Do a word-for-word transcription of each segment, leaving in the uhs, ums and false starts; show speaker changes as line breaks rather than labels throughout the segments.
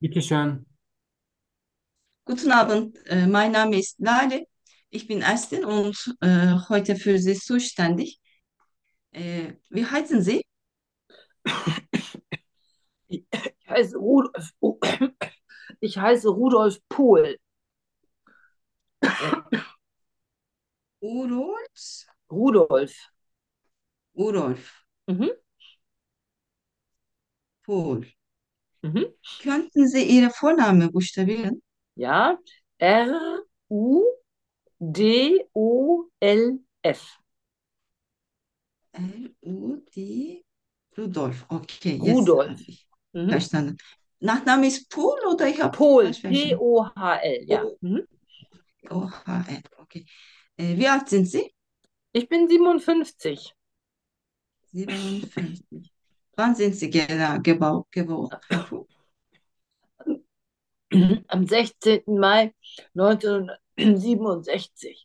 Bitteschön.
Guten Abend, äh, mein Name ist Lale. Ich bin Ärztin und äh, heute für Sie zuständig. Äh, wie heißen Sie?
Ich heiße Rudolf, oh, ich heiße Rudolf Pohl.
Äh, Urolf?
Rudolf.
Urolf
Mhm.
Pohl.
Mhm.
Könnten Sie Ihre Vorname buchstabieren?
Ja, R U D O L F.
L-U-D Rudolf. Okay, jetzt habe
Rudolf.
ich
Mhm.
verstanden. Nachname ist Pohl oder ich habe
Pohl,
falsch verstanden?
P O H L, ja. Mhm.
O-H-L. Okay. Äh, wie alt sind Sie?
Ich bin siebenundfünfzig.
siebenundfünfzig. Wann sind Sie genau gebau- geboren, Herr Pohl?
Am sechzehnten Mai neunzehnhundertsiebenundsechzig.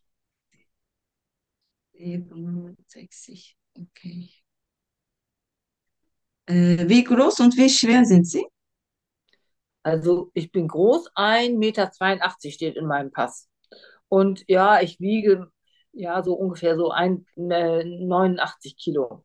siebenundsechzig. Okay. Äh, wie groß und wie schwer sind Sie?
Also ich bin groß, ein Meter zweiundachtzig steht in meinem Pass. Und ja, ich wiege ja so ungefähr so ein, äh, neunundachtzig Kilo.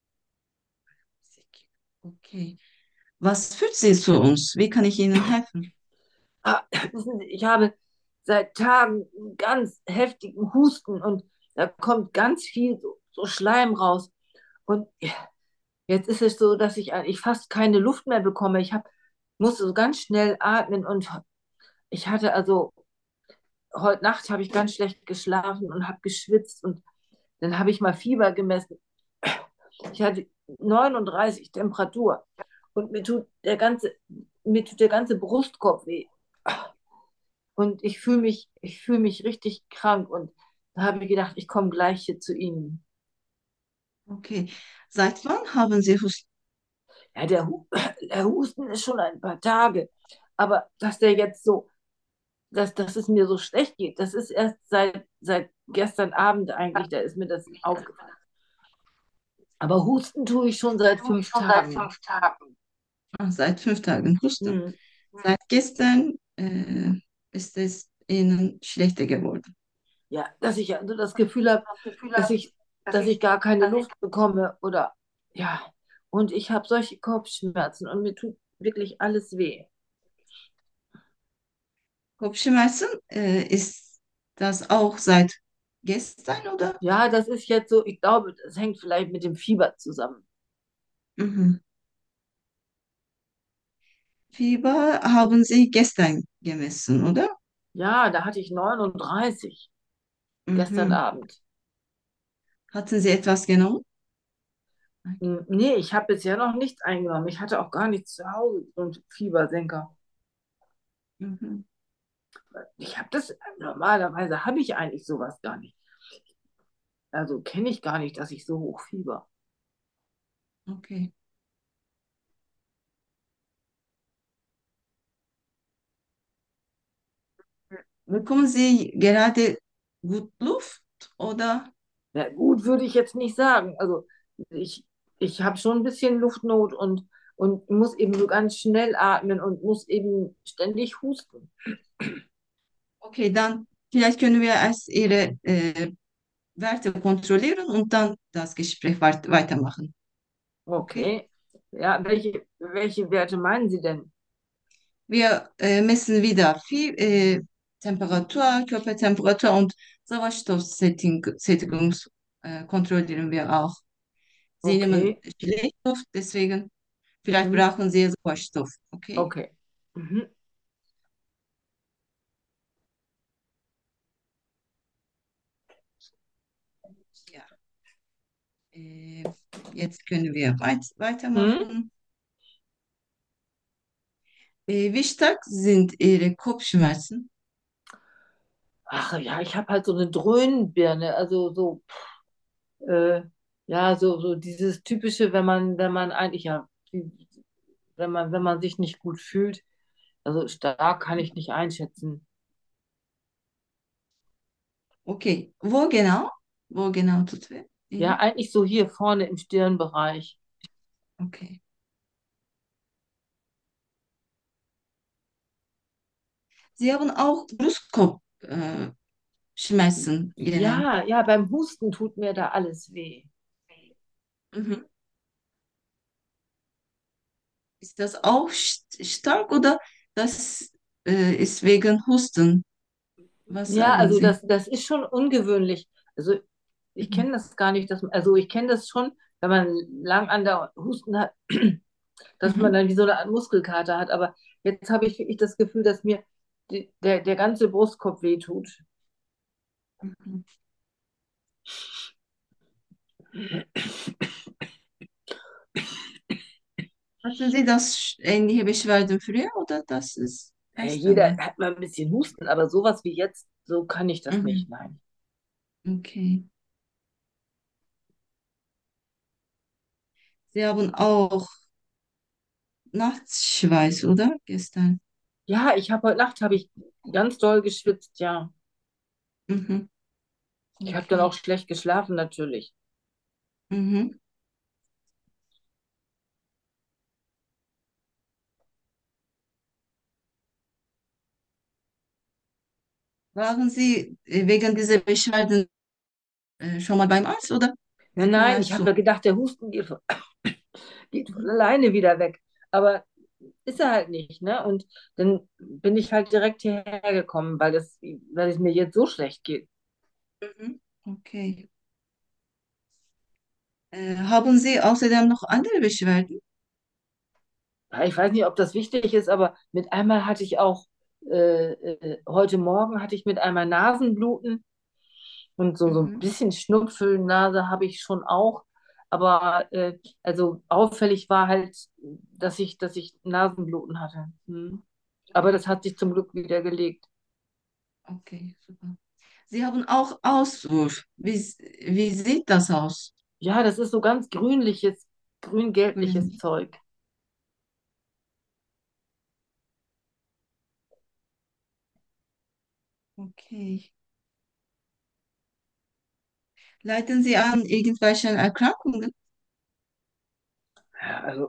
Okay. Was führt Sie zu uns? Wie kann ich Ihnen helfen?
Ah, wissen Sie, ich habe seit Tagen einen ganz heftigen Husten und da kommt ganz viel so, so Schleim raus. Und jetzt ist es so, dass ich eigentlich fast keine Luft mehr bekomme. Ich hab, musste so ganz schnell atmen und ich hatte also, heute Nacht habe ich ganz schlecht geschlafen und habe geschwitzt und dann habe ich mal Fieber gemessen. Ich hatte neununddreißig Temperatur und mir tut der ganze, mir tut der ganze Brustkorb weh. Und ich fühle mich, ich fühle mich richtig krank. Und da habe ich gedacht, ich komme gleich hier zu Ihnen.
Okay. Seit wann haben Sie Husten?
Ja, der, Hu der Husten ist schon ein paar Tage. Aber dass der jetzt so, dass, dass es mir so schlecht geht, das ist erst seit, seit gestern Abend eigentlich, da ist mir das aufgefallen. Aber Husten tue ich schon seit fünf Tagen.
Ah, seit fünf Tagen Husten.
Hm.
Seit gestern äh, ist es Ihnen schlechter geworden.
Ja, dass ich also das Gefühl habe, dass ich, dass ich gar keine Luft bekomme oder ja. Und ich habe solche Kopfschmerzen und mir tut wirklich alles weh.
Kopfschmerzen, äh, ist das auch seit gestern, oder?
Ja, das ist jetzt so, ich glaube, das hängt vielleicht mit dem Fieber zusammen.
Mhm. Fieber haben Sie gestern gemessen, oder?
Ja, da hatte ich neununddreißig gestern
Mhm.
Abend.
Hatten Sie etwas genommen?
Hm, nee, ich habe bisher noch nichts eingenommen. Ich hatte auch gar nichts zu Hause, so einen Fiebersenker.
Mhm.
Ich habe das, normalerweise habe ich eigentlich sowas gar nicht. Also kenne ich gar nicht, dass ich so hoch fieber.
Okay. Bekommen Sie gerade gut Luft oder?
Na gut, würde ich jetzt nicht sagen. Also ich, ich habe schon ein bisschen Luftnot und, und muss eben so ganz schnell atmen und muss eben ständig husten.
Okay, dann vielleicht können wir erst Ihre äh, Werte kontrollieren und dann das Gespräch weit weitermachen. Okay?
Okay. Ja, welche, welche Werte meinen Sie denn?
Wir äh, messen wieder viel, äh, Temperatur, Körpertemperatur und Sauerstoffsättigung äh, kontrollieren wir auch. Sie nehmen
Okay.
Schlechtstoff, deswegen vielleicht
Mhm.
brauchen Sie Sauerstoff. Okay?
Okay. Mhm.
Ja. Äh, jetzt können wir weit
Mhm.
weitermachen. Äh, wie stark sind Ihre Kopfschmerzen?
Ach ja, ich habe halt so eine Dröhnenbirne, also so, äh, ja, so, so dieses typische, wenn man, wenn man eigentlich ja, wie- wenn man, wenn man sich nicht gut fühlt, also stark kann ich nicht einschätzen.
Okay, wo genau? Wo genau tut weh?
Ja,
Ihnen?
eigentlich so hier vorne im Stirnbereich.
Okay. Sie haben auch Brustkopf, äh, Schmerzen genannt.
Ja, ja, beim Husten tut mir da alles weh.
Mhm. Ist das auch st- stark oder das äh, ist wegen Husten? Was
Ja,
sagen
also
Sie?
das, das ist schon ungewöhnlich. Also ich
Mhm.
kenne das gar nicht, dass, also ich kenne das schon, wenn man lang an der Husten hat, dass man
Mhm.
dann wie so eine Art Muskelkater hat. Aber jetzt habe ich wirklich das Gefühl, dass mir die, der, der ganze Brustkorb wehtut.
Mhm. Hatten Sie das sch- ähnliche Beschwerden früher oder das ist
Äh,
erst
Jeder
einmal?
hat mal ein bisschen Husten, aber sowas wie jetzt, so kann ich das
Mhm.
nicht, nein.
Okay. Sie haben auch Nachtschweiß, oder? Gestern.
Ja, ich habe heute Nacht habe ich ganz doll geschwitzt, ja.
Mhm.
Ich habe dann auch
Okay.
schlecht geschlafen natürlich.
Mhm. Waren Sie äh, wegen dieser Beschwerden äh, schon mal beim Arzt oder
Ja,
sind nur
nein, ich
erst
habe
so?
ja gedacht, der Husten geht von, geht von
Mhm.
alleine wieder weg. Aber ist er halt nicht, ne? Und dann bin ich halt direkt hierher gekommen, weil es, weil es mir jetzt so schlecht geht.
Mhm. Okay. Äh, haben Sie außerdem noch andere Beschwerden?
Ja, ich weiß nicht, ob das wichtig ist, aber mit einmal hatte ich auch, äh, äh, heute Morgen hatte ich mit einmal Nasenbluten und so, so ein
Mhm.
bisschen Schnupfennase habe ich schon auch. Aber äh, also auffällig war halt, dass ich, dass ich Nasenbluten hatte. Hm. Aber das hat sich zum Glück wieder gelegt.
Okay, super. Sie haben auch Auswurf. Wie, wie sieht das aus?
Ja, das ist so ganz grünliches, grün-gelbliches
Grün.
Zeug.
Okay. Leiden Sie an irgendwelchen Erkrankungen?
Ja, also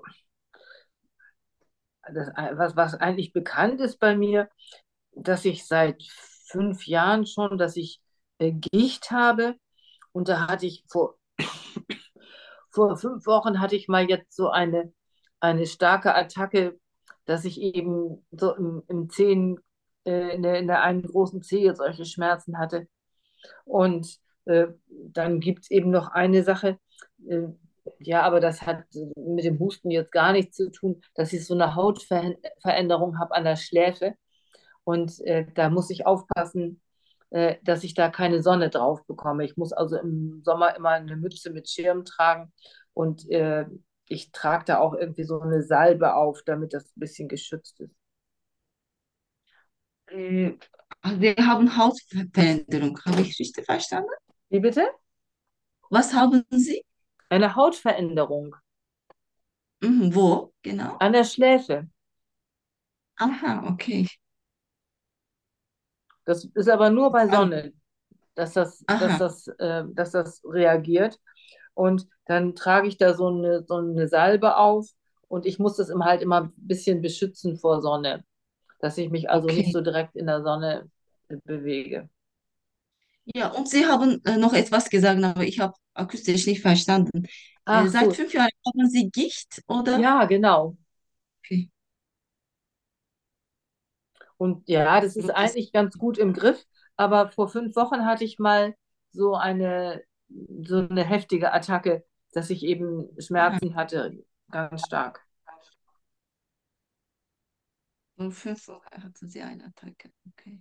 das, was, was eigentlich bekannt ist bei mir, dass ich seit fünf Jahren schon, dass ich äh, Gicht habe. Und da hatte ich vor, vor fünf Wochen hatte ich mal jetzt so eine, eine starke Attacke, dass ich eben so im, im Zehen, äh, in der, in der einen großen Zehe solche Schmerzen hatte. Und äh, dann gibt es eben noch eine Sache, äh, ja, aber das hat mit dem Husten jetzt gar nichts zu tun, dass ich so eine Hautveränderung habe an der Schläfe. Und äh, da muss ich aufpassen, äh, dass ich da keine Sonne drauf bekomme. Ich muss also im Sommer immer eine Mütze mit Schirm tragen und äh, ich trage da auch irgendwie so eine Salbe auf, damit das ein bisschen geschützt ist.
Äh, wir haben Hautveränderung. Habe ich richtig verstanden?
Wie bitte?
Was haben Sie?
Eine Hautveränderung
Mhm, wo? Genau.
an der Schläfe.
Aha, okay.
Das ist aber nur bei
An-
Sonne, dass das, dass
Aha,
das, äh, dass das reagiert. Und dann trage ich da so eine, so eine Salbe auf und ich muss das immer halt immer ein bisschen beschützen vor Sonne, dass ich mich also nicht
okay.
so direkt in der Sonne äh, bewege.
Ja, und Sie haben äh, noch etwas gesagt, aber ich habe akustisch nicht verstanden. Äh,
Ach
seit
so,
fünf Jahren haben Sie Gicht, oder?
ja, genau.
Okay.
Und ja, das ist
Und das,
eigentlich ganz gut im Griff, aber vor fünf Wochen hatte ich mal so eine, so eine heftige Attacke, dass ich eben
aha,
Schmerzen hatte, ganz stark.
vor fünf Wochen hatten Sie eine Attacke. Okay.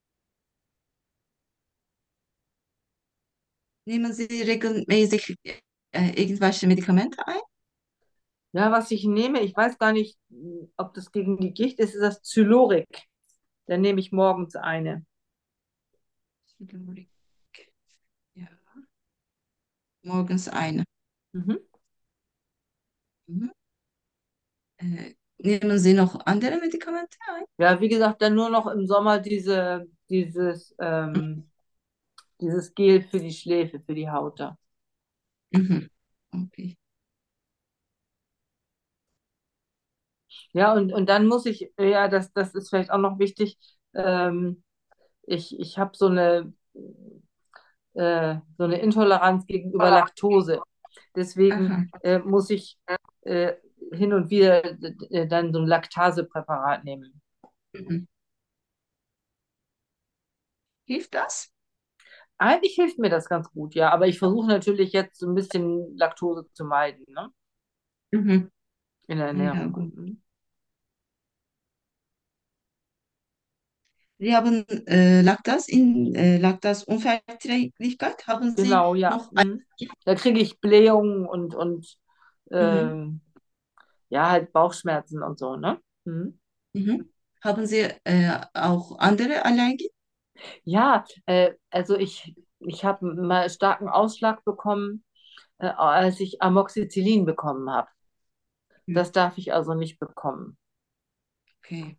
Nehmen Sie regelmäßig äh, irgendwelche Medikamente ein?
Ja, was ich nehme, ich weiß gar nicht, ob das gegen die Gicht ist, ist das Zylorik. Dann nehme ich morgens eine.
Chlorik. Ja, morgens eine.
Mhm.
Mhm. Äh, nehmen Sie noch andere Medikamente ein?
Ja, wie gesagt, dann nur noch im Sommer diese, dieses, ähm, dieses Gel für die Schläfe, für die Haut da.
Mhm. Okay.
Ja, und, und dann muss ich, ja, das, das ist vielleicht auch noch wichtig, Ähm, ich ich habe so eine, äh, so eine Intoleranz gegenüber Laktose. Deswegen
Aha.
äh, muss ich äh, hin und wieder äh, dann so ein Laktasepräparat nehmen.
Mhm. Hilft das?
Eigentlich hilft mir das ganz gut, ja, aber ich versuche natürlich jetzt so ein bisschen Laktose zu meiden, ne?
Mhm.
In der
Ja,
Ernährung.
gut.
Mhm.
Sie haben äh, Laktas in äh, Laktasunverträglichkeit. Haben Sie
Genau, ja.
noch ein,
Mhm. Da kriege ich Blähungen und, und
mhm.
ähm, ja, halt Bauchschmerzen und so, ne? Mhm.
Mhm. Haben Sie äh, auch andere Allergien?
Ja, äh, also ich, ich habe mal starken Ausschlag bekommen, äh, als ich Amoxicillin bekommen habe.
Mhm.
Das darf ich also nicht bekommen.
Okay.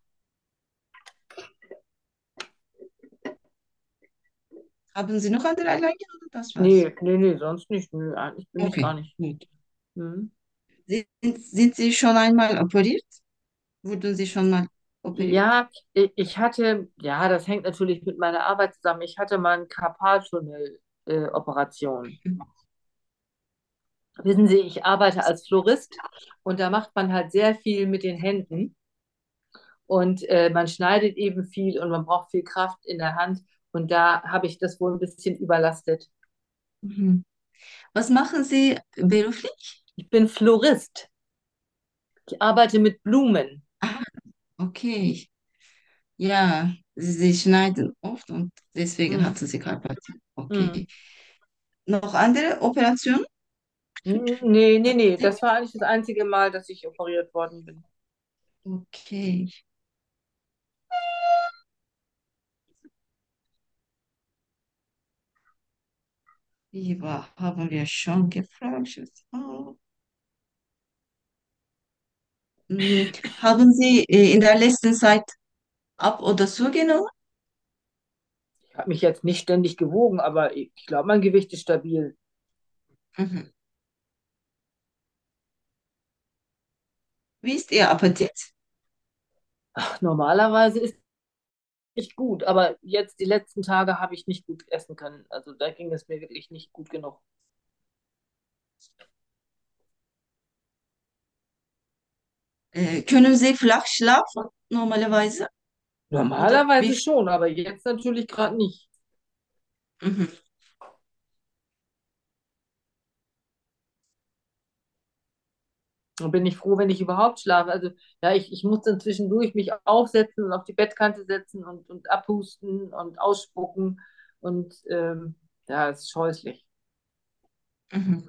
Haben Sie noch andere Allergien oder das war's?
Nee, nee, nee, sonst nicht. Nö, eigentlich bin ich gar
Okay,
nicht.
gut.
Mhm.
Sind, sind Sie schon einmal operiert? Wurden Sie schon mal operiert?
Ja, ich ich hatte, ja, das hängt natürlich mit meiner Arbeit zusammen. Ich hatte mal eine Karpaltunnel-Operation.
Mhm.
Wissen Sie, ich arbeite als Florist und da macht man halt sehr viel mit den Händen und äh, man schneidet eben viel und man braucht viel Kraft in der Hand und da habe ich das wohl ein bisschen überlastet.
Mhm. Was machen Sie beruflich?
Ich bin Florist. Ich arbeite mit Blumen.
Ah, okay. Ja, Sie, Sie schneiden oft und deswegen
Hm.
hatten Sie Karpati.
Hm.
Okay. Noch andere Operationen?
Nee, nee, nee, das war eigentlich das einzige Mal, dass ich operiert worden bin.
Okay. Lieber haben wir schon gefragt. Oh. Hm, haben Sie äh, in der letzten Zeit ab oder zugenommen?
Ich habe mich jetzt nicht ständig gewogen, aber ich glaube, mein Gewicht ist stabil.
Mhm. Wie ist Ihr Appetit?
Ach, normalerweise ist nicht gut, aber jetzt die letzten Tage habe ich nicht gut essen können. Also da ging es mir wirklich nicht gut genug.
Äh, können Sie flach schlafen normalerweise? Oder
Normalerweise
wie?
schon, aber jetzt natürlich gerade nicht.
Mhm.
Da bin ich froh, wenn ich überhaupt schlafe. Also ja, ich, ich muss dann zwischendurch mich aufsetzen und auf die Bettkante setzen und, und abhusten und ausspucken. Und ähm, ja, es ist scheußlich.
Mhm.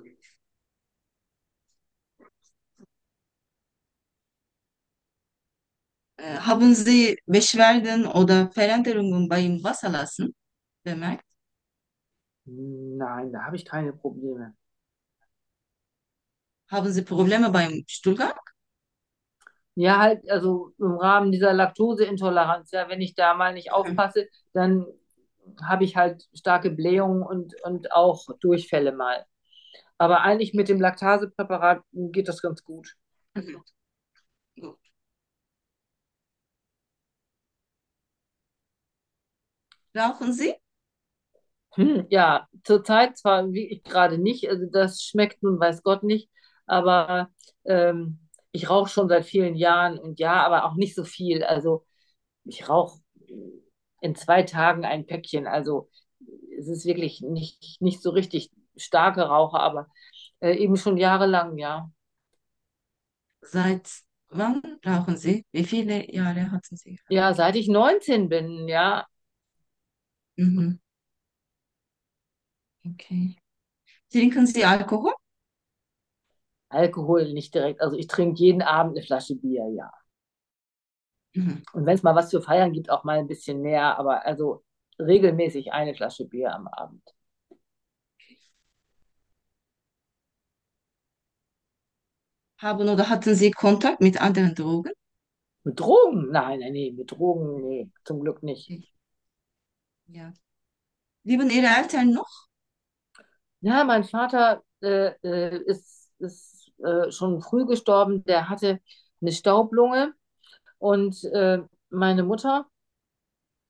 Äh, haben Sie Beschwerden oder Veränderungen beim Wasserlassen bemerkt?
Nein, da habe ich keine Probleme.
Haben Sie Probleme beim Stuhlgang?
Ja, halt, also im Rahmen dieser Laktoseintoleranz, ja, wenn ich da mal nicht
Mhm.
aufpasse, dann habe ich halt starke Blähungen und, und auch Durchfälle mal. Aber eigentlich mit dem Laktasepräparat geht das ganz gut.
Mhm. Gut. Rauchen Sie?
Hm, ja, zurzeit zwar wie ich gerade nicht, also das schmeckt nun weiß Gott nicht, aber ähm, ich rauche schon seit vielen Jahren und ja, aber auch nicht so viel. Also ich rauche in zwei Tagen ein Päckchen. Also es ist wirklich nicht, nicht so richtig starke Raucher, aber äh, eben schon jahrelang, ja.
Seit wann rauchen Sie? Wie viele Jahre hatten Sie geraucht?
Ja, seit ich neunzehn bin, ja.
Mhm. Okay. Trinken Sie Alkohol?
Alkohol nicht direkt. Also ich trinke jeden Abend eine Flasche Bier, ja.
Mhm.
Und wenn es mal was zu feiern gibt, auch mal ein bisschen mehr, aber also regelmäßig eine Flasche Bier am Abend.
Haben oder hatten Sie Kontakt mit anderen Drogen?
Mit Drogen? Nein, nein, nee, mit Drogen, nee, zum Glück nicht.
Okay. Ja. Leben Ihre Eltern noch?
Ja, mein Vater äh, äh, ist, ist äh, schon früh gestorben. Der hatte eine Staublunge und äh, meine Mutter.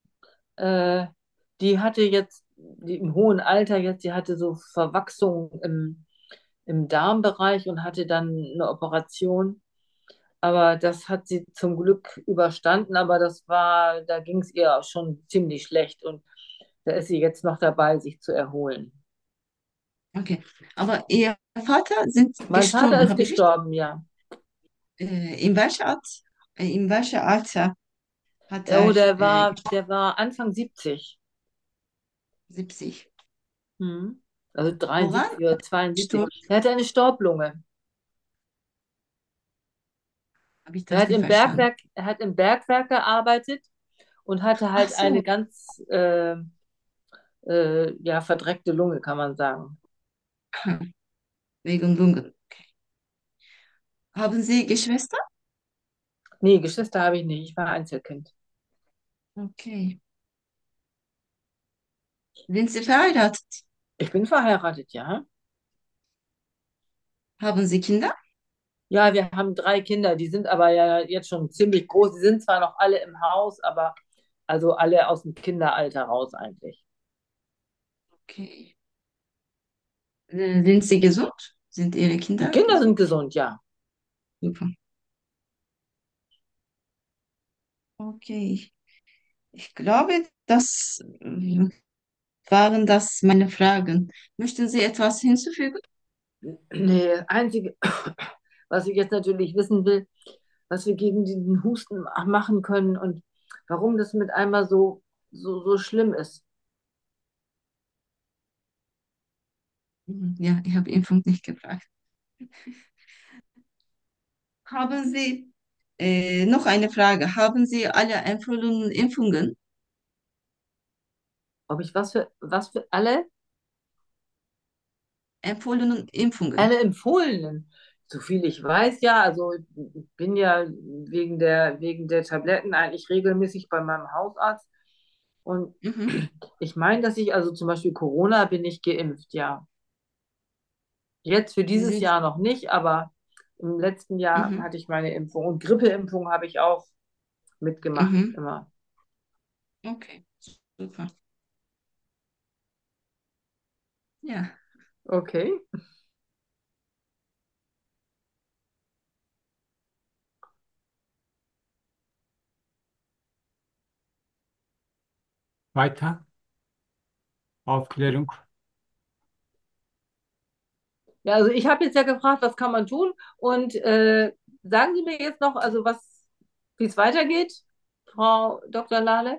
Äh, Die hatte jetzt, die im hohen Alter jetzt, die hatte so Verwachsung im, im Darmbereich und hatte dann eine Operation. Aber das hat sie zum Glück überstanden, aber das war, da ging es ihr auch schon ziemlich schlecht und da ist sie jetzt noch dabei, sich zu erholen.
Okay. Aber Ihr Vater sind
Mein Vater
gestorben,
ist
habe ich richtig?
gestorben, ja.
Äh, in welcher Art, äh, in welcher Alter hat
Oh,
er
der
äh,
war, der war Anfang siebzig.
siebzig?
Hm. Also
Woran
dreiundsiebzig oder zweiundsiebzig.
gestorben?
Er hatte eine Staublunge.
Habe ich
Er
das
hat
nicht
im
verstanden?
Bergwerk, er hat im Bergwerk gearbeitet und hatte
Ach
halt eine
so,
ganz äh, äh, ja, verdreckte Lunge, kann man sagen.
wegen Lungen. Haben Sie Geschwister?
Nee, Geschwister habe ich nicht. Ich war Einzelkind.
Okay. Sind Sie verheiratet?
Ich bin verheiratet, ja.
Haben Sie Kinder?
Ja, wir haben drei Kinder, die sind aber ja jetzt schon ziemlich groß. Die sind zwar noch alle im Haus, aber also alle aus dem Kinderalter raus eigentlich.
Okay. Äh, Sind Sie gesund? Sind Ihre
Die
Kinder
Kinder sind
gesund?
gesund, ja.
Super. Okay. Ich glaube, das äh, waren das meine Fragen. Möchten Sie etwas hinzufügen?
Nee, das Einzige, was ich jetzt natürlich wissen will, was wir gegen diesen Husten ma- machen können und warum das mit einmal so, so, so schlimm ist.
Mhm. Ja, ich habe Impfung nicht gefragt. Haben Sie äh, noch eine Frage? Haben Sie alle empfohlenen Impfungen?
Ob ich was für, was für alle,
Empfohlenen Impfungen?
alle empfohlenen, so viel ich weiß, ja, also ich bin ja wegen der, wegen der Tabletten eigentlich regelmäßig bei meinem Hausarzt und
Mhm.
ich meine, dass ich also zum Beispiel Corona bin ich geimpft, ja. Jetzt für
Sie
dieses
sind.
Jahr noch nicht, aber im letzten Jahr
Mhm.
hatte ich meine Impfung und Grippeimpfung habe ich auch mitgemacht,
Mhm.
immer.
Okay, super. Ja,
Okay.
Weiter. Aufklärung.
Ja, also ich habe jetzt ja gefragt, was kann man tun? Und äh, sagen Sie mir jetzt noch, also was, wie es weitergeht, Frau Doktor Lahle?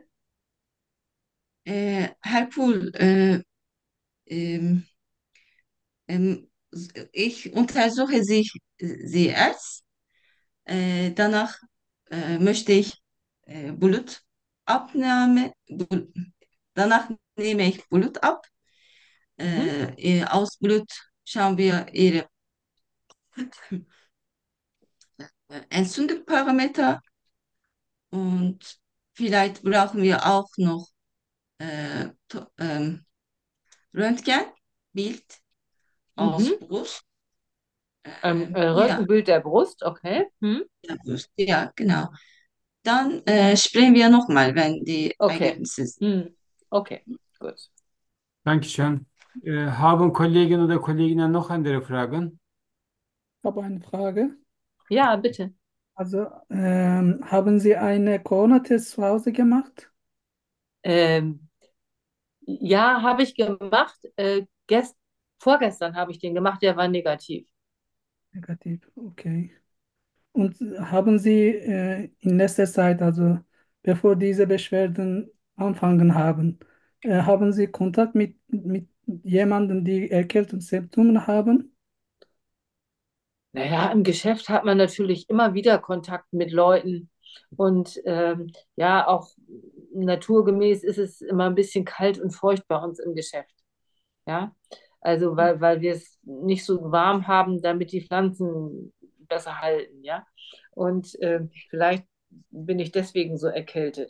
äh, Herr Pohl, äh, ähm, ähm, ich untersuche Sie, Sie erst. Äh, danach äh, möchte ich äh, Blutabnahme. Bl Danach nehme ich Blut ab.
Mhm.
Äh, äh, aus Blut schauen wir Ihre äh, Entzündungsparameter und vielleicht brauchen wir auch noch äh, to- ähm, Röntgenbild aus
Mhm.
Brust.
Ähm,
Äh,
äh,
ja,
Röntgenbild der Brust, okay. Hm.
ja, Brust. Ja, genau. Dann äh, sprechen wir nochmal, wenn die
Okay.
Ergebnisse sind.
Hm. Okay, gut.
Dankeschön. Äh, haben Kollegen oder Kolleginnen noch andere Fragen?
Ich habe eine Frage.
Ja, bitte.
Also, ähm, haben Sie eine Corona-Test zu Hause gemacht?
Ähm, ja, habe ich gemacht. Äh, gest vorgestern habe ich den gemacht, der war negativ.
Negativ, okay. Und haben Sie äh, in letzter Zeit, also bevor diese Beschwerden anfangen haben, äh, haben Sie Kontakt mit, mit jemandem, die Erkältungssymptome haben?
Naja, im Geschäft hat man natürlich immer wieder Kontakt mit Leuten und ähm, ja, auch naturgemäß ist es immer ein bisschen kalt und feucht bei uns im Geschäft. Ja, also weil, weil wir es nicht so warm haben, damit die Pflanzen besser halten. Ja, und ähm, vielleicht bin ich deswegen so erkältet.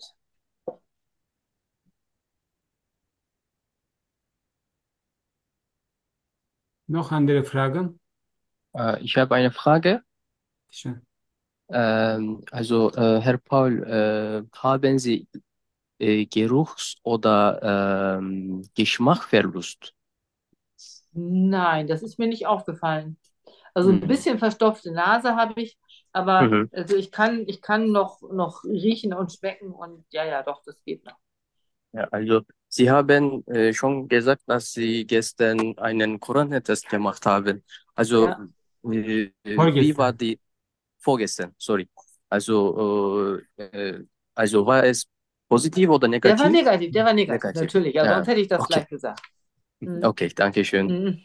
Noch andere Fragen?
Äh, ich habe eine Frage.
Schön.
Ähm, also, äh, Herr Paul, äh, haben Sie äh, Geruchs- oder ähm, Geschmackverlust?
Nein, das ist mir nicht aufgefallen. Also ein
Mhm.
bisschen verstopfte Nase habe ich, aber
Mhm.
also ich kann, ich kann noch, noch riechen und schmecken und ja, ja, doch, das geht noch.
Ja, also Sie haben äh, schon gesagt, dass Sie gestern einen Corona-Test gemacht haben. Also
Ja,
äh, wie war
Vorgestern.
die vorgestern? Sorry. Also äh, äh, also war es positiv oder
der war
negativ?
negativ, der war negativ,
Negativ.
natürlich. Ja, sonst
Ja,
hätte ich das
okay.
gleich gesagt. Mhm.
Okay, danke schön.
Mhm.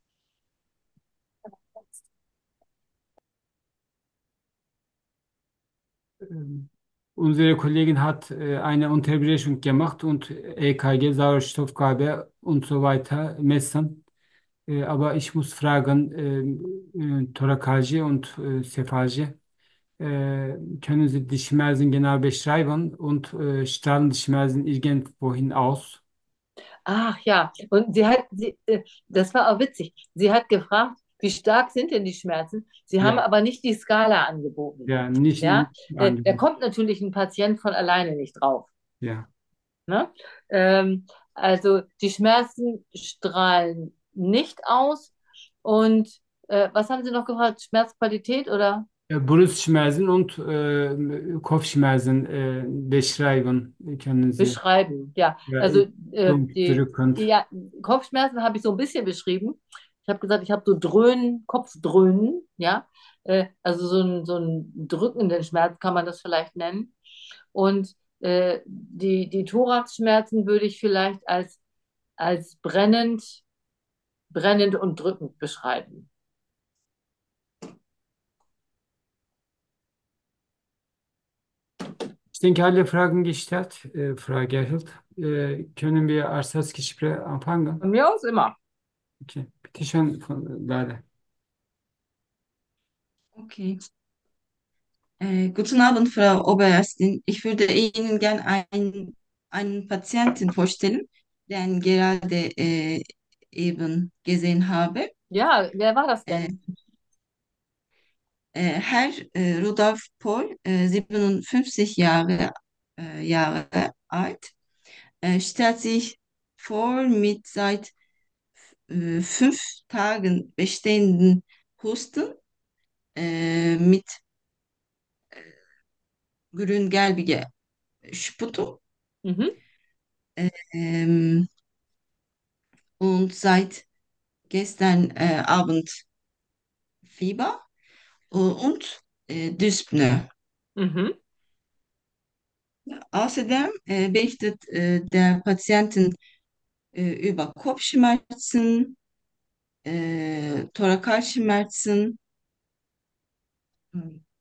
Ähm, Unsere Kollegin hat äh, eine Unterbrechung gemacht und E K G, Sauerstoffgabe und so weiter messen. Äh, aber ich muss fragen, äh, äh, Thorakalgie und äh, Sephalgie, äh, können Sie die Schmerzen genau beschreiben und äh, strahlen die Schmerzen irgendwohin aus?
Ach ja, und sie hat, sie, äh, das war auch witzig. Sie hat gefragt, wie stark sind denn die Schmerzen? Sie haben
Ja,
aber nicht die Skala angeboten.
ja, nicht,
Ja,
nicht
äh, da
angeboten.
kommt natürlich ein Patient von alleine nicht drauf.
Ja.
Ne? Ähm, also die Schmerzen strahlen nicht aus. Und äh, was haben Sie noch gefragt? Schmerzqualität oder
Äh, Brustschmerzen und äh, Kopfschmerzen äh, beschreiben können Sie.
beschreiben? Ja,
Ja,
also äh, die
drückend.
ja, Kopfschmerzen habe ich so ein bisschen beschrieben. Ich habe gesagt, ich habe so Dröhnen, Kopfdröhnen, ja. Äh, also so ein, so einen drückenden Schmerz kann man das vielleicht nennen. Und äh, die, die Thoraxschmerzen würde ich vielleicht als, als brennend, brennend und drückend beschreiben.
Ich denke, alle Fragen gestellt, äh, Frau Gerhard. Äh, können wir als das Gespräch anfangen?
Von mir aus immer.
Okay. Bitte schön, von Lale.
Okay. Äh, guten Abend, Frau Oberärztin. Ich würde Ihnen gerne einen, einen Patienten vorstellen, den gerade äh, eben gesehen habe.
Ja, wer war das
Äh,
denn?
äh, Herr äh, Rudolf Pohl, äh, siebenundfünfzig Jahre, äh, Jahre alt, äh, stellt sich vor mit seit äh, fünf Tagen bestehenden Husten äh, mit grün-gelbige Sputum.
Mhm,
Ähm, und seit gestern äh, Abend Fieber äh, und äh, Dyspnoe.
mhm,
Außerdem äh, berichtet äh, der Patientin äh, über Kopfschmerzen, äh, Thorakalschmerzen äh,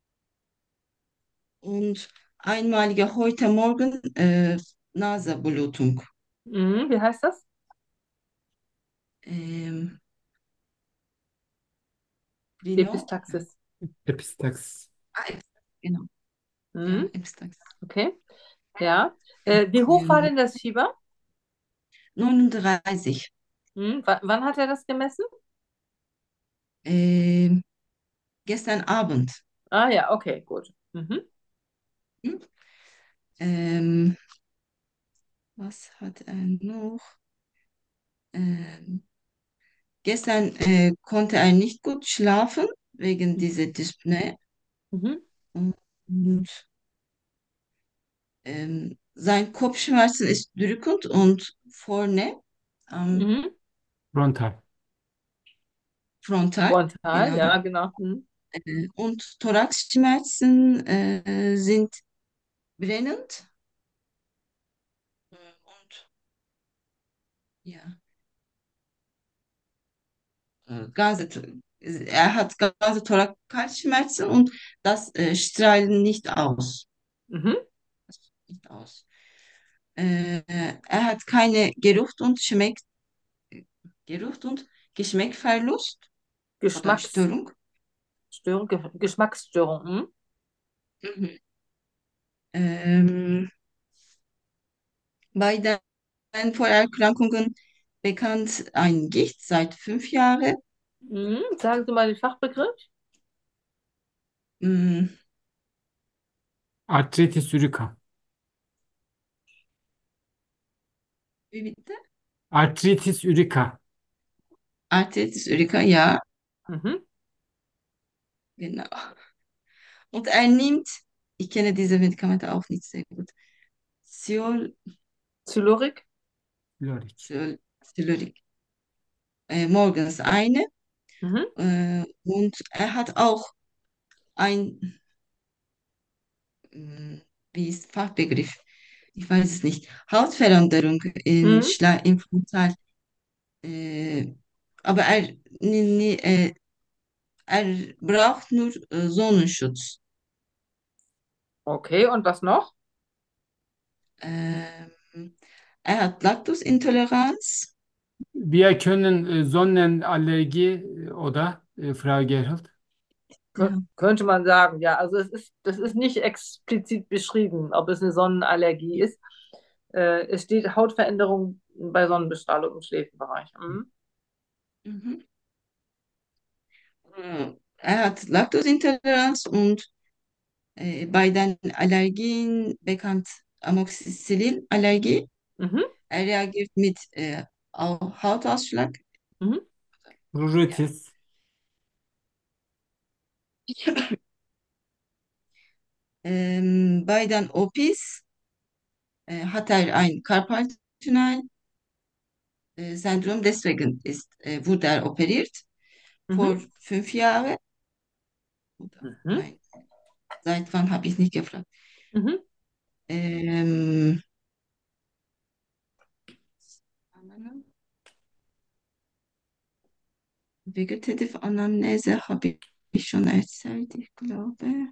und einmalige heute Morgen äh, Naseblutung.
mhm. Wie heißt das?
Ähm, Rhino?
Epistaxis.
Epistax.
Ah, Epistax, genau. Ja,
Mhm,
Epistax.
okay. Ja. Äh, wie hoch war
Ähm,
denn das Fieber?
neununddreißig.
Mhm. Wa- wann hat er das gemessen?
Ähm, gestern Abend.
Ah ja, okay, gut. Mhm.
Hm? Ähm, was hat er noch? Ähm, gestern äh, konnte er nicht gut schlafen wegen dieser Dyspnoe.
Mhm.
Und ähm, sein Kopfschmerzen ist drückend und vorne am
Mhm.
Frontal.
Frontal,
Frontal,
genau.
ja, genau. Mhm.
Äh, und Thoraxschmerzen äh, sind brennend äh, und ja, äh, Gase, er hat Gasethorakalschmerzen und das äh, strahlen nicht aus.
Mhm.
Nicht aus. Äh, er hat keine Geruch und Schmeck, Geruch und Geschmackverlust oder
Geschmacksstörung,
Störung.
Ge Geschmacksstörung. Mhm.
Mhm. Ähm, bei den Vorerkrankungen bekannt ein Gicht seit fünf Jahren.
Mhm. Sagen Sie mal den Fachbegriff.
Mm,
Arthritis sürükan.
Wie bitte?
Arthritis Urica.
Arthritis Urica, ja,
Mhm.
genau. Und er nimmt, ich kenne diese Medikamente auch nicht sehr gut, Ciol,
Zylorik?
Lorik.
Ciol, Cilorik, äh, morgens eine.
Mhm.
Äh, und er hat auch ein, mh, wie ist Fachbegriff? Ich weiß es nicht. Hautveränderung im
Mhm.
Schla im Frontal. Äh, aber er, nee, nee, äh, er braucht nur äh, Sonnenschutz.
Okay, und was noch?
Ähm, er hat Laktoseintoleranz.
Wir können äh, Sonnenallergie äh, oder, äh, Frau Gerhold?
Kö-
Ja.
könnte man sagen, ja. Also es ist, das ist nicht explizit beschrieben, ob es eine Sonnenallergie ist. Äh, es steht Hautveränderung bei Sonnenbestrahlung im Schläfenbereich. Mhm.
Mhm. Äh, Er hat Laktoseintoleranz und äh, bei den Allergien bekannt Amoxicillin-Allergie.
Mhm.
Er reagiert mit äh, Au- Hautausschlag.
Mhm.
Ja.
Pruritus.
Ähm, bei den O Ps äh, hat er ein Carpal-Tunnel-Syndrom, deswegen ist, äh, wurde er operiert
Mhm.
vor fünf Jahren. Oder,
Mhm.
nein, seit wann habe ich nicht gefragt.
Mhm.
Ähm, Vegetative Anamnese habe ich schon erzählt, ich glaube.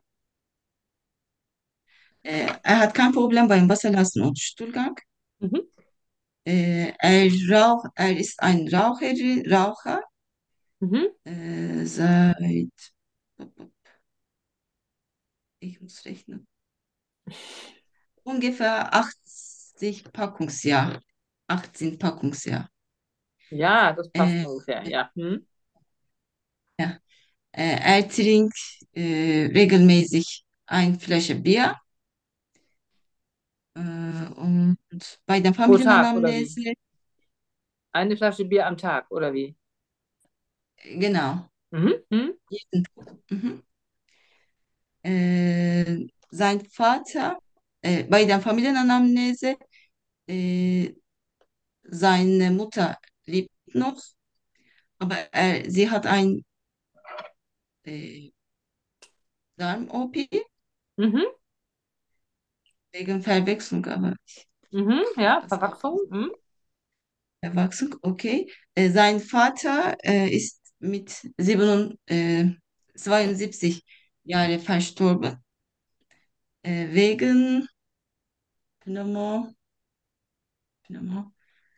Äh, er hat kein Problem beim Wasserlassen und Stuhlgang.
Mhm.
Äh, er, rauch, er ist ein Raucher, Raucher
Mhm.
äh, seit, ich muss rechnen, ungefähr achtzig Packungsjahr. achtzehn Packungsjahr.
Ja, das passt
Äh,
ungefähr, ja. Mhm.
ja. Äh, er trinkt äh, regelmäßig ein Flasche Bier. Äh, und bei der
Pro Tag, oder wie?
Familienanamnese,
Eine Flasche Bier am Tag, oder wie?
genau,
Mhm. Mhm.
jeden Tag. Mhm. Äh, sein Vater, äh, bei der Familienanamnese, äh, seine Mutter lebt noch, aber äh, sie hat ein äh, Darm-O P
Mhm.
wegen Verwechslung, aber ich
Mhm.
kann
Ja,
das auch
Verwachsung.
nicht.
Mhm.
Verwechslung, okay. Äh, sein Vater äh, ist mit sieben, äh, zweiundsiebzig Jahren verstorben, äh, wegen Pneumo, Pneumo,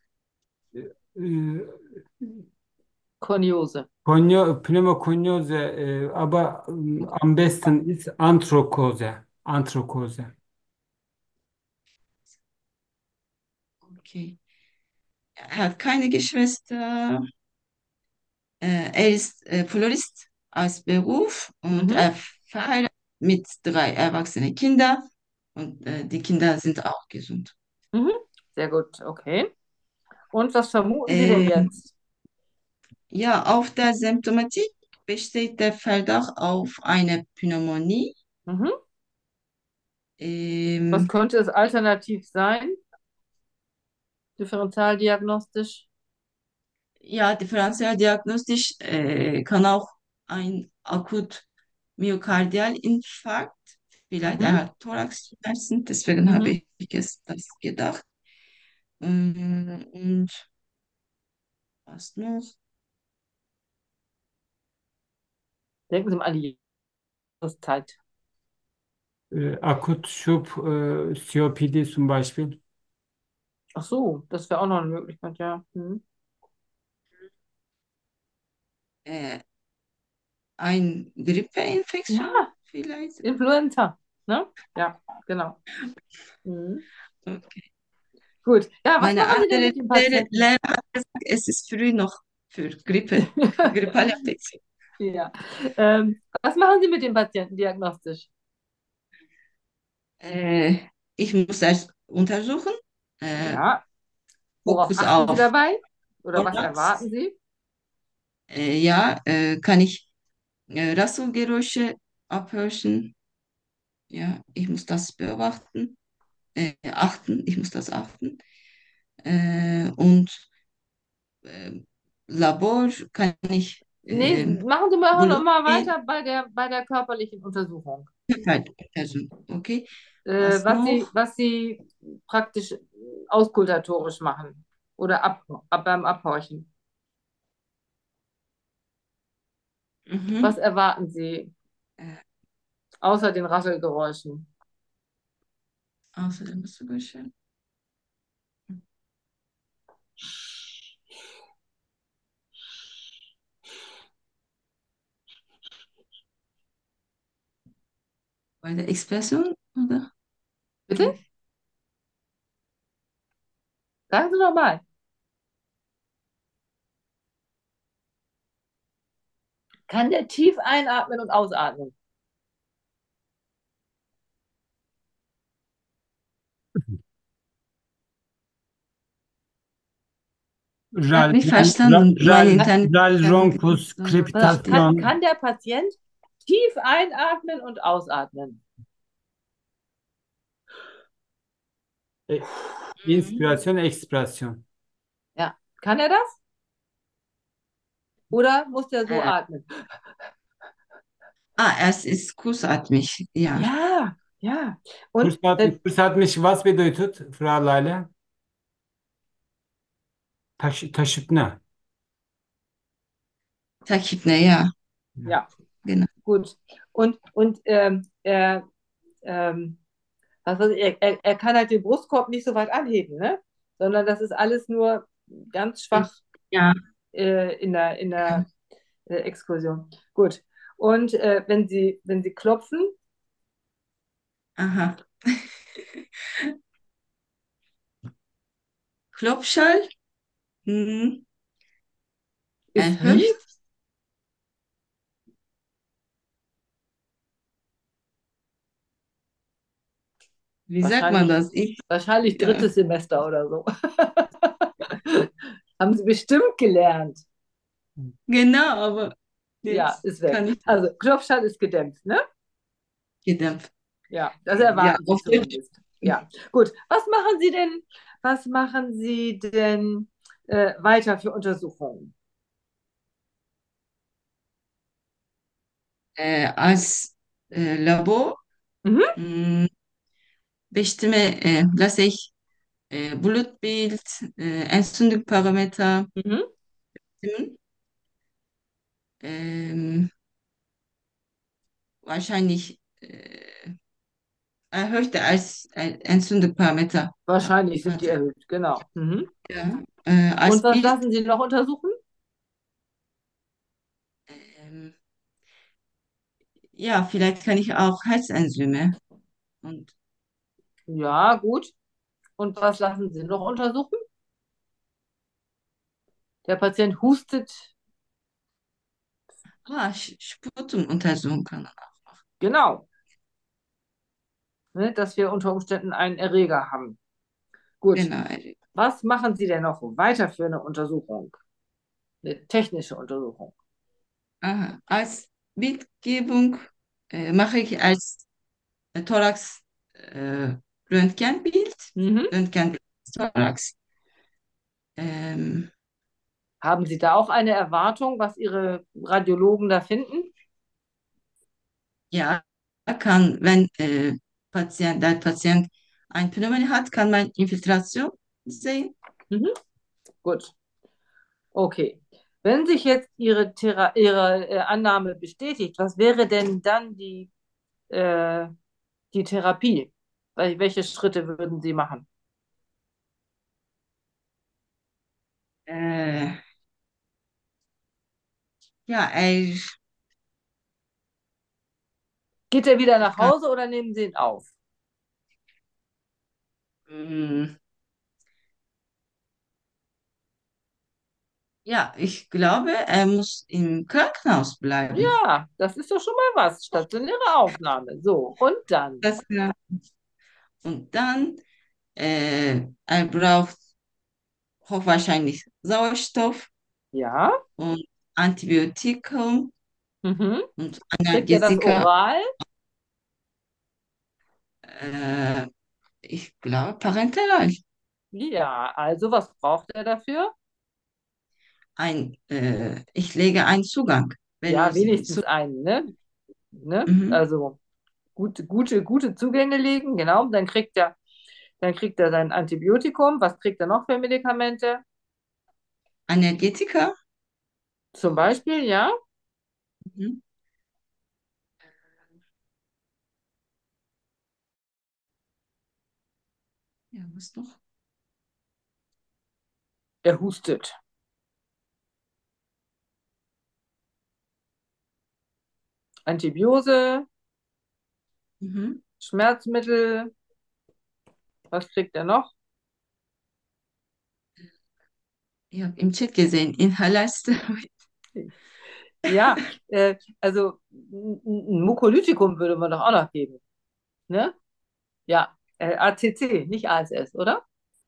Äh,
Koniose.
Konyo, Pneumokonioze, äh, aber ähm, am besten ist Anthrokose. Anthrokose.
okay. Er hat keine Geschwister. Äh, er ist äh, Florist als Beruf und
Mhm.
er verheiratet mit drei erwachsenen Kindern und äh, die Kinder sind auch gesund.
Mhm. Sehr gut, okay. Und was vermuten Sie denn
Ähm,
jetzt?
ja, auf der Symptomatik besteht der Verdacht auf eine Pneumonie.
Mhm. Was
Ähm,
könnte es alternativ sein? Differentialdiagnostisch?
ja, differentialdiagnostisch äh, kann auch ein akut Myokardialinfarkt, vielleicht er
Mhm.
hat Thoraxschmerzen, deswegen habe
Mhm.
ich es das gedacht. Ähm, Und was noch?
Denken Sie mal an die Jahreszeit.
Äh, Akutschub, äh, C O P D zum Beispiel.
Ach so, das wäre auch noch eine Möglichkeit, ja. Mhm.
Äh, ein Grippeinfektion
Ja,
vielleicht?
Influenza, ne? Ja, genau. Mhm.
Okay.
Gut. Ja, was
Meine
machen Sie denn
andere
mit den
Lehrer,
Patienten?
Lehrer hat gesagt, es ist früh noch für Grippe, grippale Infektion.
Ja. Ähm, was machen Sie mit den Patienten diagnostisch?
Äh, ich muss erst untersuchen, äh,
Ja. Worauf
Fokus
achten Sie
auf
dabei? Oder was
Thorax.
erwarten Sie?
Äh, ja, äh, kann ich äh, Rasselgeräusche abhören? Ja, ich muss das beobachten, äh, achten, ich muss das achten. Äh, und äh, Labor kann ich
Nee,
äh,
machen Sie mal noch mal
Blutbild,
weiter bei der, bei der körperlichen Untersuchung.
Person, okay.
Äh,
Was
was Sie,
noch?
was Sie praktisch auskultatorisch machen oder ab, ab beim Abhorchen. Was
Mhm.
erwarten Sie
Äh,
außer den Rasselgeräuschen?
außerdem ist sogar schön. Bei der Expression, oder?
Bitte? Sagen Sie noch mal. Kann der tief einatmen und ausatmen?
Ich habe
Ral,
nicht
ral, ral,
verstanden. Mein
ral,
Internet
Ralroncus
ist so
Was,
schlecht.
kann,
crepitation.
kann der Patient tief einatmen und ausatmen?
E-
Mhm.
Inspiration, Expiration.
Ja. Kann er das? Oder muss der so
Äh,
atmen?
ah, es ist kurzatmig, ja.
Ja, ja. Und
Kursat,
äh,
kursatmış was bedeutet, Frau Leila? Taş, taşıt ne?
Takipne, ja,
Ja.
ja,
genau.
gut. Und, und ähm, er, ähm, was weiß ich, er, er, er kann halt den Brustkorb nicht so weit anheben, ne? Sondern das ist alles nur ganz schwach
Ja,
äh, in der, in der äh, Exkursion. Gut. Und äh, wenn Sie, wenn Sie klopfen,
aha. Klopfschall, mhm.
ist wie?
Erhöht. Wie sagt man
Wahrscheinlich,
das? Ich,
wahrscheinlich
ja,
drittes Semester oder so. Haben Sie bestimmt gelernt.
genau, aber
Ja,
jetzt
ist
kann
weg.
ich das
Also Klopfschall ist gedämpft, ne?
gedämpft.
Ja, das
Ja,
erwarten Sie
auf Deutsch.
zumindest. Ja, gut. Was machen Sie denn, was machen Sie denn äh, weiter für Untersuchungen?
Äh, als äh, Labor
Mhm,
mh, bestimme, äh, lasse ich äh, Blutbild, äh, Entzündungsparameter
mhm.
bestimmen. Ähm, wahrscheinlich äh, erhöhte als äh, Entzündungsparameter. Ha-
Wahrscheinlich sind die
hatte.
erhöht, genau. Mhm.
Ja. Äh,
Und
als
was
Bild,
lassen Sie noch untersuchen?
ähm, ja, vielleicht kann ich auch Herzenzyme und
Ja, gut. Und was lassen Sie noch untersuchen? Der Patient hustet,
ah, Sch- Sputum untersuchen kann.
genau, ne, dass wir unter Umständen einen Erreger haben. Gut.
Genau. äh,
Was machen Sie denn noch weiter für eine Untersuchung? Eine technische Untersuchung.
Aha. Als Bildgebung äh, mache ich als äh, Thorax äh, Röntgenbild,
Mhm.
Röntgenbild des Thorax. Ähm,
Haben Sie da auch eine Erwartung, was Ihre Radiologen da finden?
ja, kann, wenn äh, Patient, der Patient ein Pneumonie hat, kann man Infiltration sehen.
Mhm. Gut, okay. Wenn sich jetzt Ihre, Thera Ihre äh, Annahme bestätigt, was wäre denn dann die, äh, die Therapie? Wel- Welche Schritte würden Sie machen?
Äh, ja, er
Geht er wieder nach
kann,
Hause oder nehmen Sie ihn auf?
mm, ja, ich glaube, er muss im Krankenhaus bleiben.
Ja, das ist doch schon mal was. Stationäre Aufnahme. So, und dann?
Das, ja. Und dann, äh, er braucht hochwahrscheinlich Sauerstoff
Ja.
und Antibiotikum
Mhm.
und
Kriegt er das
Analgetika.
oral?
Äh, ich glaube parenteral.
Ja, also was braucht er dafür?
Ein, äh, ich lege einen Zugang. Wenn
Ja,
ich
wenigstens
zu,
einen, ne? Ne?
mhm.
Also gute, gute, gute Zugänge legen, genau. Dann kriegt er, dann kriegt er sein Antibiotikum. Was kriegt er noch für Medikamente?
Analgetika.
Zum Beispiel, ja,
Mhm. Ja, was noch?
er hustet. Antibiose,
Mhm.
Schmerzmittel, was kriegt er noch?
Ich habe im Chat gesehen, Inhalersteroid.
Ja, äh, also ein ein Mucolytikum würde man doch auch noch geben, ne? Ja, äh, A C C, nicht A S S, oder?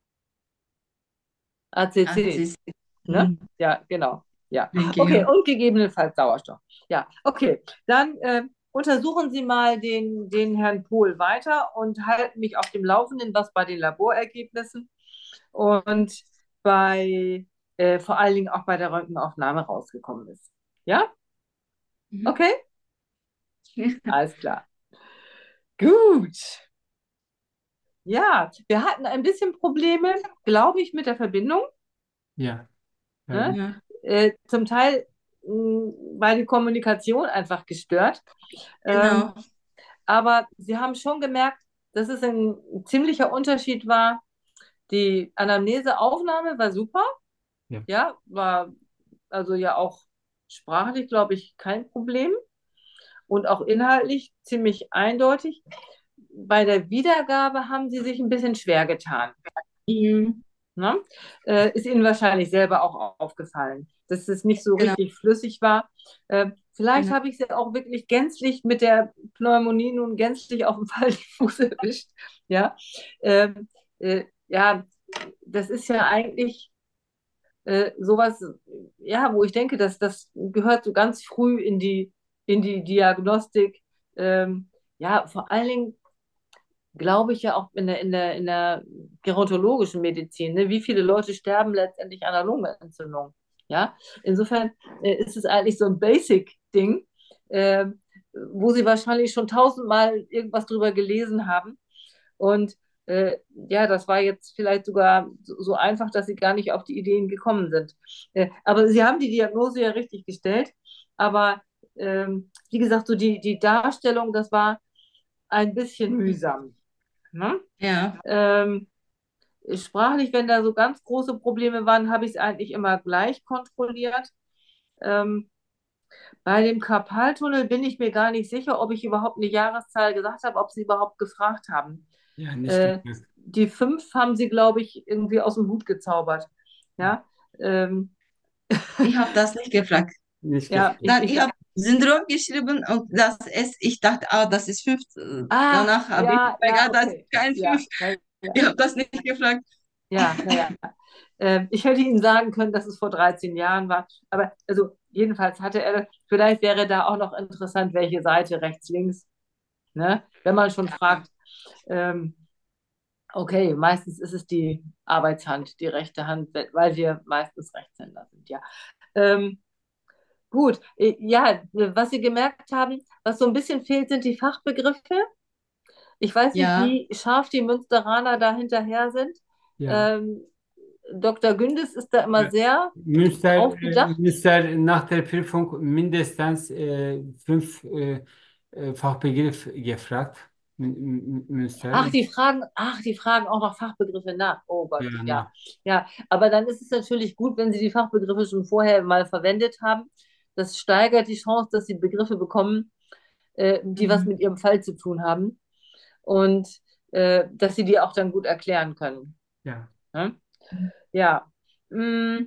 A C C,
Arzt.
ne?
Mhm.
Ja, genau. Ja,
Denke
okay,
ja.
und gegebenenfalls Sauerstoff. Ja, okay. Dann äh, untersuchen Sie mal den, den Herrn Pohl weiter und halten mich auf dem Laufenden, was bei den Laborergebnissen und bei äh, vor allen Dingen auch bei der Röntgenaufnahme rausgekommen ist. Ja,
Mhm.
okay, alles klar. Gut. Ja, wir hatten ein bisschen Probleme, glaube ich, mit der Verbindung.
Ja,
Ne?
glaube ich.
Ja,
Äh, zum Teil mh, war die Kommunikation einfach gestört. Ähm,
genau.
aber Sie haben schon gemerkt, dass es ein ziemlicher Unterschied war. Die Anamneseaufnahme war super,
Ja.
ja, war also ja auch sprachlich, glaube ich, kein Problem und auch inhaltlich ziemlich eindeutig. Bei der Wiedergabe haben Sie sich ein bisschen schwer getan.
Mhm.
Ne? Äh, ist Ihnen wahrscheinlich selber auch aufgefallen, dass es nicht so
Genau,
richtig flüssig war. Äh, vielleicht
genau.
habe ich Sie auch wirklich gänzlich mit der Pneumonie nun gänzlich auf dem falschen Fuß erwischt. Ja, ähm, äh, ja, das ist ja eigentlich äh, sowas, ja, wo ich denke, dass das gehört so ganz früh in die, in die Diagnostik. Ähm, ja, vor allen Dingen glaube ich ja auch in der, in der, in der gerontologischen Medizin, ne? Wie viele Leute sterben letztendlich an einer Lungenentzündung? Ja, insofern äh, ist es eigentlich so ein Basic-Ding, äh, wo Sie wahrscheinlich schon tausendmal irgendwas drüber gelesen haben. Und äh, ja, das war jetzt vielleicht sogar so, so einfach, dass Sie gar nicht auf die Ideen gekommen sind. Äh, aber Sie haben die Diagnose ja richtig gestellt. Aber ähm, wie gesagt, so die, die Darstellung, das war ein bisschen mühsam. Ne?
Ja,
Ähm, sprachlich, wenn da so ganz große Probleme waren, habe ich es eigentlich immer gleich kontrolliert. Ähm, bei dem Karpaltunnel bin ich mir gar nicht sicher, ob ich überhaupt eine Jahreszahl gesagt habe, ob sie überhaupt gefragt haben.
Ja, nicht
Äh,
gefragt.
die fünf haben sie, glaube ich, irgendwie aus dem Hut gezaubert. Ja, ähm,
ich habe das nicht gefragt.
Nicht
ja,
gefragt.
ich,
Dann,
ich,
ich habe Syndrom geschrieben und das ist, ich dachte, ah, das ist fünf.
ach,
Danach habe ich
ja,
gesagt,
ja,
ah, das ist
okay.
kein fünf.
Ja, ja,
Ich
ja,
habe das nicht gefragt.
ja, naja. Ähm, ich hätte Ihnen sagen können, dass es vor dreizehn Jahren war. Aber also jedenfalls hatte er, vielleicht wäre da auch noch interessant, welche Seite rechts, links, ne? Wenn man schon fragt, ähm, okay, meistens ist es die Arbeitshand, die rechte Hand, weil wir meistens Rechtshänder sind, ja. Ähm, gut, äh, ja, was Sie gemerkt haben, was so ein bisschen fehlt, sind die Fachbegriffe. Ich weiß nicht,
Ja,
wie scharf die Münsteraner da hinterher sind.
Ja.
Ähm, Doktor Gündes ist da immer
Ja.
sehr
Münster, äh,
aufgedacht.
Münster nach der Prüfung mindestens äh, fünf äh, äh, Fachbegriff gefragt. Mün- Mün- Münster.
Ach, die fragen, ach, die fragen auch noch Fachbegriffe nach. Oh Gott,
Ja,
ja.
na.
Ja, aber dann ist es natürlich gut, wenn Sie die Fachbegriffe schon vorher mal verwendet haben. Das steigert die Chance, dass Sie Begriffe bekommen, äh, die was
mhm.
mit Ihrem Fall zu tun haben und äh, dass Sie die auch dann gut erklären können.
Ja.
Ne? Ja, mm,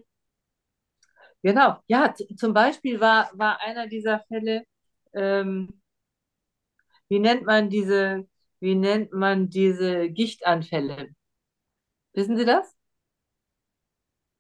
genau. Ja, z- zum Beispiel war, war einer dieser Fälle, ähm, wie nennt man diese, wie nennt man diese Gichtanfälle? Wissen Sie das?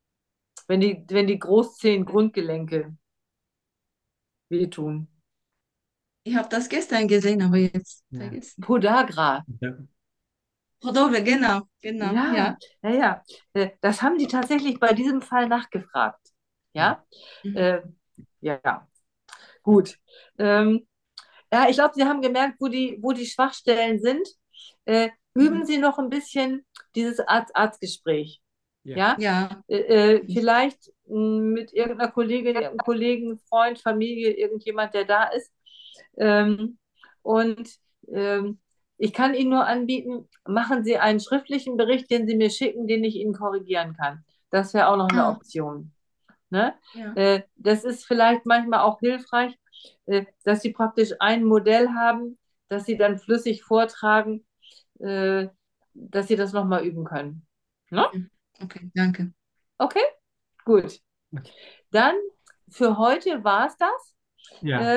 wenn die, wenn die Großzehen, Grundgelenke wehtun.
Ich habe das gestern gesehen, aber jetzt
Ja.
vergessen.
Podagra.
Ja.
Podolre, genau, genau,
Ja,
ja.
ja, ja. Äh, Das haben die tatsächlich bei diesem Fall nachgefragt. Ja,
Mhm.
äh, ja, gut. Ähm, ja, ich glaube, Sie haben gemerkt, wo die, wo die Schwachstellen sind. Äh, üben
Mhm.
Sie noch ein bisschen dieses Arzt-Arzt-Gespräch.
Ja.
Ja,
Ja,
äh, äh, vielleicht mh, mit irgendeiner Kollegin, irgendeinem Kollegen, Freund, Familie, irgendjemand, der da ist. Ähm, und ähm, ich kann Ihnen nur anbieten, machen Sie einen schriftlichen Bericht, den Sie mir schicken, den ich Ihnen korrigieren kann. Das wäre auch noch eine
ah,
Option. Ne?
ja.
Äh, das ist vielleicht manchmal auch hilfreich, äh, dass Sie praktisch ein Modell haben, das Sie dann flüssig vortragen, äh, dass Sie das nochmal üben können. Ne?
Mhm. Okay, danke.
Okay, gut.
Okay.
Dann für heute war es das.
Ja.
Äh,